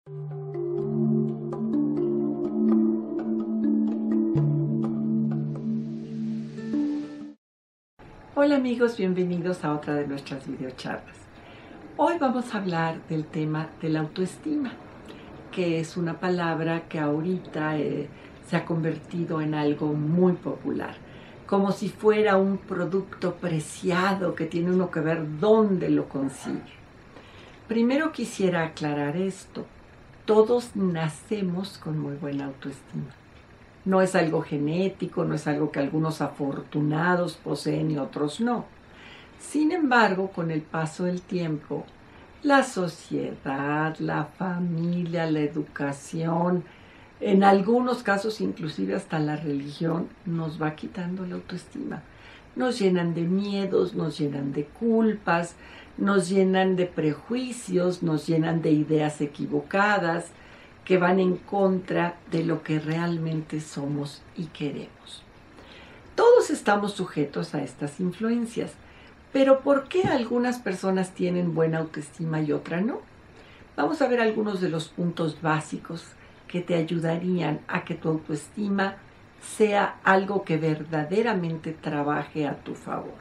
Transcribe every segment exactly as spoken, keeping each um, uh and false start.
Hola amigos, bienvenidos a otra de nuestras videocharlas. Hoy vamos a hablar del tema de la autoestima, que es una palabra que ahorita eh, se ha convertido en algo muy popular, como si fuera un producto preciado que tiene uno que ver dónde lo consigue. Primero quisiera aclarar esto: todos nacemos con muy buena autoestima. No es algo genético, no es algo que algunos afortunados poseen y otros no. Sin embargo, con el paso del tiempo, la sociedad, la familia, la educación, en algunos casos inclusive hasta la religión, nos va quitando la autoestima. Nos llenan de miedos, nos llenan de culpas, nos llenan de prejuicios, nos llenan de ideas equivocadas que van en contra de lo que realmente somos y queremos. Todos estamos sujetos a estas influencias, pero ¿por qué algunas personas tienen buena autoestima y otras no? Vamos a ver algunos de los puntos básicos que te ayudarían a que tu autoestima sea algo que verdaderamente trabaje a tu favor.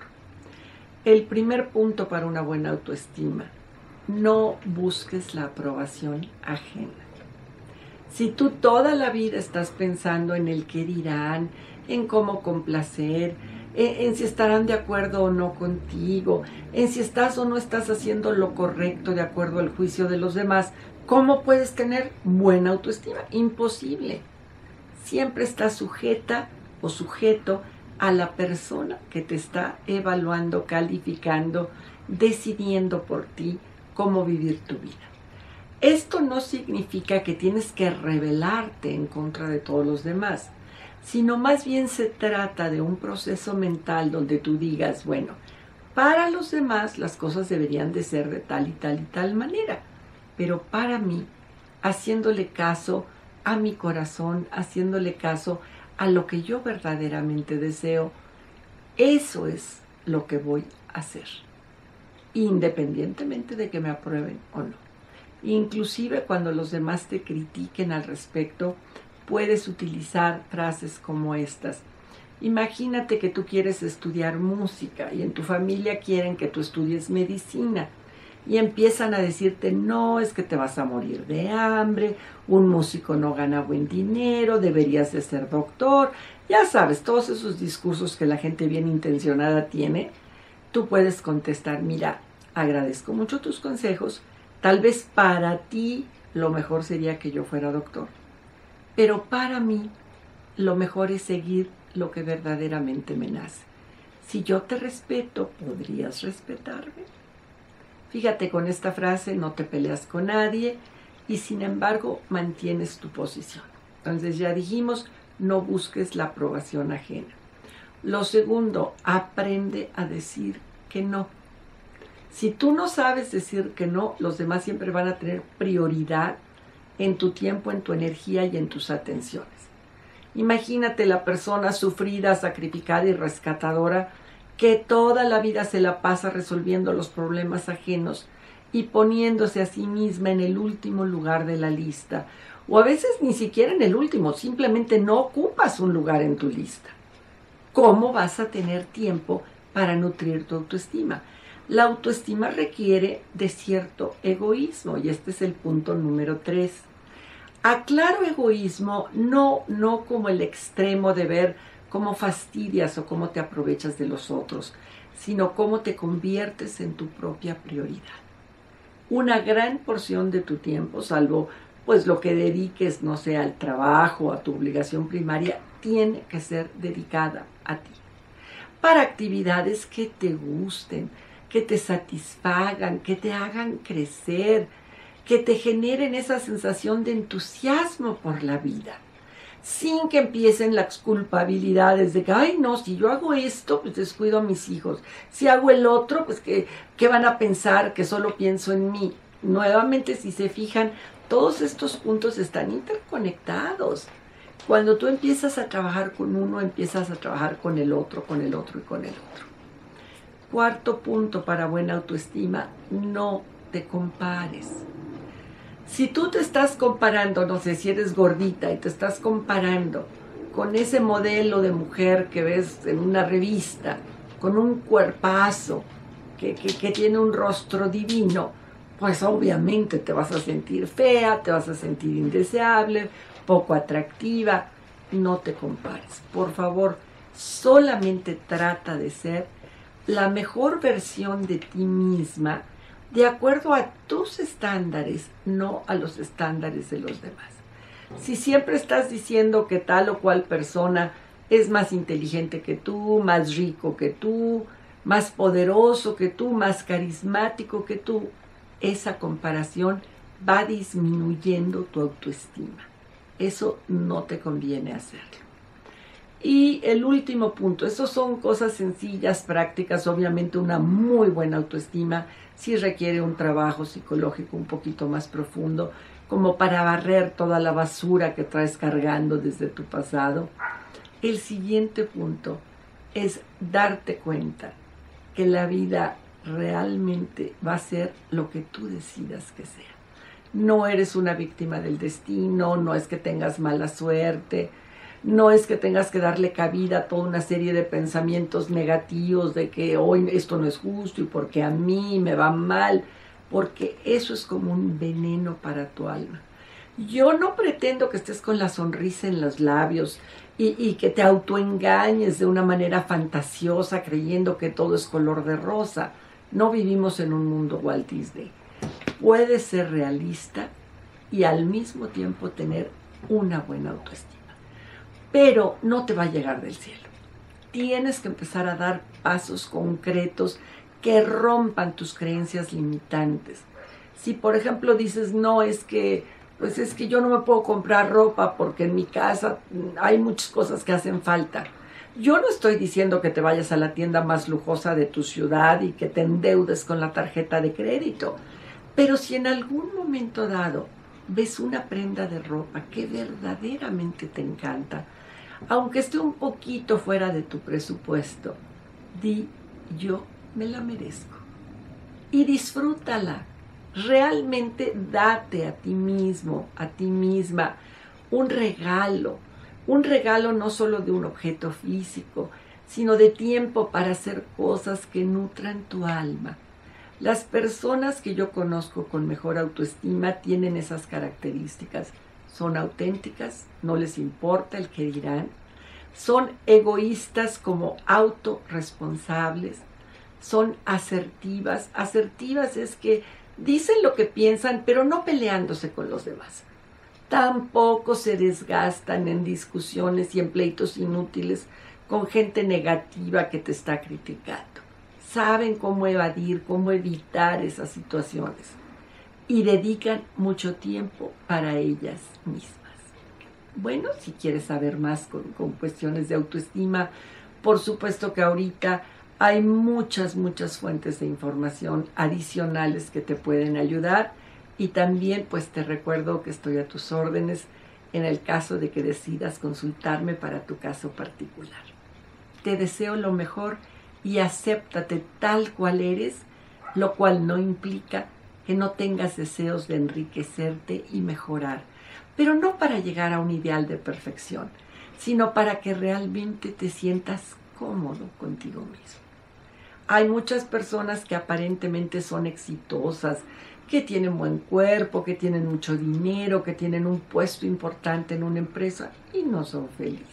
El primer punto para una buena autoestima: no busques la aprobación ajena. Si tú toda la vida estás pensando en el qué dirán, en cómo complacer, en, en si estarán de acuerdo o no contigo, en si estás o no estás haciendo lo correcto de acuerdo al juicio de los demás, ¿cómo puedes tener buena autoestima? Imposible. Siempre estás sujeta o sujeto a la persona que te está evaluando, calificando, decidiendo por ti cómo vivir tu vida. Esto no significa que tienes que rebelarte en contra de todos los demás, sino más bien se trata de un proceso mental donde tú digas, bueno, para los demás las cosas deberían de ser de tal y tal y tal manera, pero para mí, haciéndole caso a mi corazón, haciéndole caso a lo que yo verdaderamente deseo, eso es lo que voy a hacer, independientemente de que me aprueben o no. Inclusive cuando los demás te critiquen al respecto, puedes utilizar frases como estas. Imagínate que tú quieres estudiar música y en tu familia quieren que tú estudies medicina y empiezan a decirte, no, es que te vas a morir de hambre, un músico no gana buen dinero, deberías de ser doctor. Ya sabes, todos esos discursos que la gente bien intencionada tiene. Tú puedes contestar, mira, agradezco mucho tus consejos. Tal vez para ti lo mejor sería que yo fuera doctor, pero para mí lo mejor es seguir lo que verdaderamente me nace. Si yo te respeto, ¿podrías respetarme? Fíjate, con esta frase no te peleas con nadie y sin embargo mantienes tu posición. Entonces ya dijimos, no busques la aprobación ajena. Lo segundo, aprende a decir que no. Si tú no sabes decir que no, los demás siempre van a tener prioridad en tu tiempo, en tu energía y en tus atenciones. Imagínate la persona sufrida, sacrificada y rescatadora que toda la vida se la pasa resolviendo los problemas ajenos y poniéndose a sí misma en el último lugar de la lista. O a veces ni siquiera en el último, simplemente no ocupas un lugar en tu lista. ¿Cómo vas a tener tiempo para nutrir tu autoestima? La autoestima requiere de cierto egoísmo y este es el punto número tres. Aclaro egoísmo no, no como el extremo de ver cómo fastidias o cómo te aprovechas de los otros, sino cómo te conviertes en tu propia prioridad. Una gran porción de tu tiempo, salvo pues lo que dediques, no sé, al trabajo, a tu obligación primaria, tiene que ser dedicada a ti. Para actividades que te gusten, que te satisfagan, que te hagan crecer, que te generen esa sensación de entusiasmo por la vida, sin que empiecen las culpabilidades de que, ay no, si yo hago esto, pues descuido a mis hijos, si hago el otro, pues que, ¿qué van a pensar? Que solo pienso en mí. Nuevamente, si se fijan, todos estos puntos están interconectados. Cuando tú empiezas a trabajar con uno, empiezas a trabajar con el otro, con el otro y con el otro. Cuarto punto para buena autoestima, no te compares. Si tú te estás comparando, no sé, si eres gordita y te estás comparando con ese modelo de mujer que ves en una revista, con un cuerpazo, que, que, que tiene un rostro divino, pues obviamente te vas a sentir fea, te vas a sentir indeseable, poco atractiva. No te compares. Por favor, solamente trata de ser la mejor versión de ti misma, de acuerdo a tus estándares, no a los estándares de los demás. Si siempre estás diciendo que tal o cual persona es más inteligente que tú, más rico que tú, más poderoso que tú, más carismático que tú, esa comparación va disminuyendo tu autoestima. Eso no te conviene hacerlo. Y el último punto, esos son cosas sencillas, prácticas. Obviamente una muy buena autoestima sí requiere un trabajo psicológico un poquito más profundo, como para barrer toda la basura que traes cargando desde tu pasado. El siguiente punto es darte cuenta que la vida realmente va a ser lo que tú decidas que sea. No eres una víctima del destino, no es que tengas mala suerte, no es que tengas que darle cabida a toda una serie de pensamientos negativos de que hoy esto no es justo y porque a mí me va mal, porque eso es como un veneno para tu alma. Yo no pretendo que estés con la sonrisa en los labios y, y que te autoengañes de una manera fantasiosa creyendo que todo es color de rosa. No vivimos en un mundo Walt Disney. Puedes ser realista y al mismo tiempo tener una buena autoestima. Pero no te va a llegar del cielo. Tienes que empezar a dar pasos concretos que rompan tus creencias limitantes. Si, por ejemplo, dices, no, es que, pues es que yo no me puedo comprar ropa porque en mi casa hay muchas cosas que hacen falta. Yo no estoy diciendo que te vayas a la tienda más lujosa de tu ciudad y que te endeudes con la tarjeta de crédito. Pero si en algún momento dado ves una prenda de ropa que verdaderamente te encanta, aunque esté un poquito fuera de tu presupuesto, di, yo me la merezco. Y disfrútala. Realmente date a ti mismo, a ti misma, un regalo. Un regalo no solo de un objeto físico, sino de tiempo para hacer cosas que nutran tu alma. Las personas que yo conozco con mejor autoestima tienen esas características. Son auténticas, no les importa el que dirán. Son egoístas como autorresponsables. Son asertivas. Asertivas es que dicen lo que piensan, pero no peleándose con los demás. Tampoco se desgastan en discusiones y en pleitos inútiles con gente negativa que te está criticando. Saben cómo evadir, cómo evitar esas situaciones y dedican mucho tiempo para ellas mismas. Bueno, si quieres saber más con, con cuestiones de autoestima, por supuesto que ahorita hay muchas, muchas fuentes de información adicionales que te pueden ayudar y también pues te recuerdo que estoy a tus órdenes en el caso de que decidas consultarme para tu caso particular. Te deseo lo mejor y acéptate tal cual eres, lo cual no implica que no tengas deseos de enriquecerte y mejorar, pero no para llegar a un ideal de perfección, sino para que realmente te sientas cómodo contigo mismo. Hay muchas personas que aparentemente son exitosas, que tienen buen cuerpo, que tienen mucho dinero, que tienen un puesto importante en una empresa y no son felices.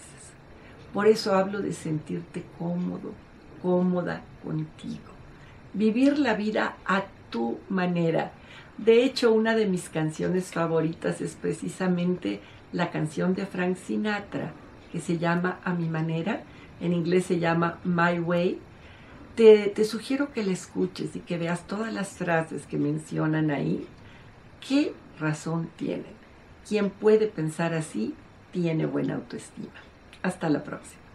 Por eso hablo de sentirte cómodo, cómoda contigo. Vivir la vida a tu manera. De hecho, una de mis canciones favoritas es precisamente la canción de Frank Sinatra, que se llama A Mi Manera. En inglés se llama My Way. Te, te sugiero que la escuches y que veas todas las frases que mencionan ahí. ¿Qué razón tienen? Quien puede pensar así tiene buena autoestima. Hasta la próxima.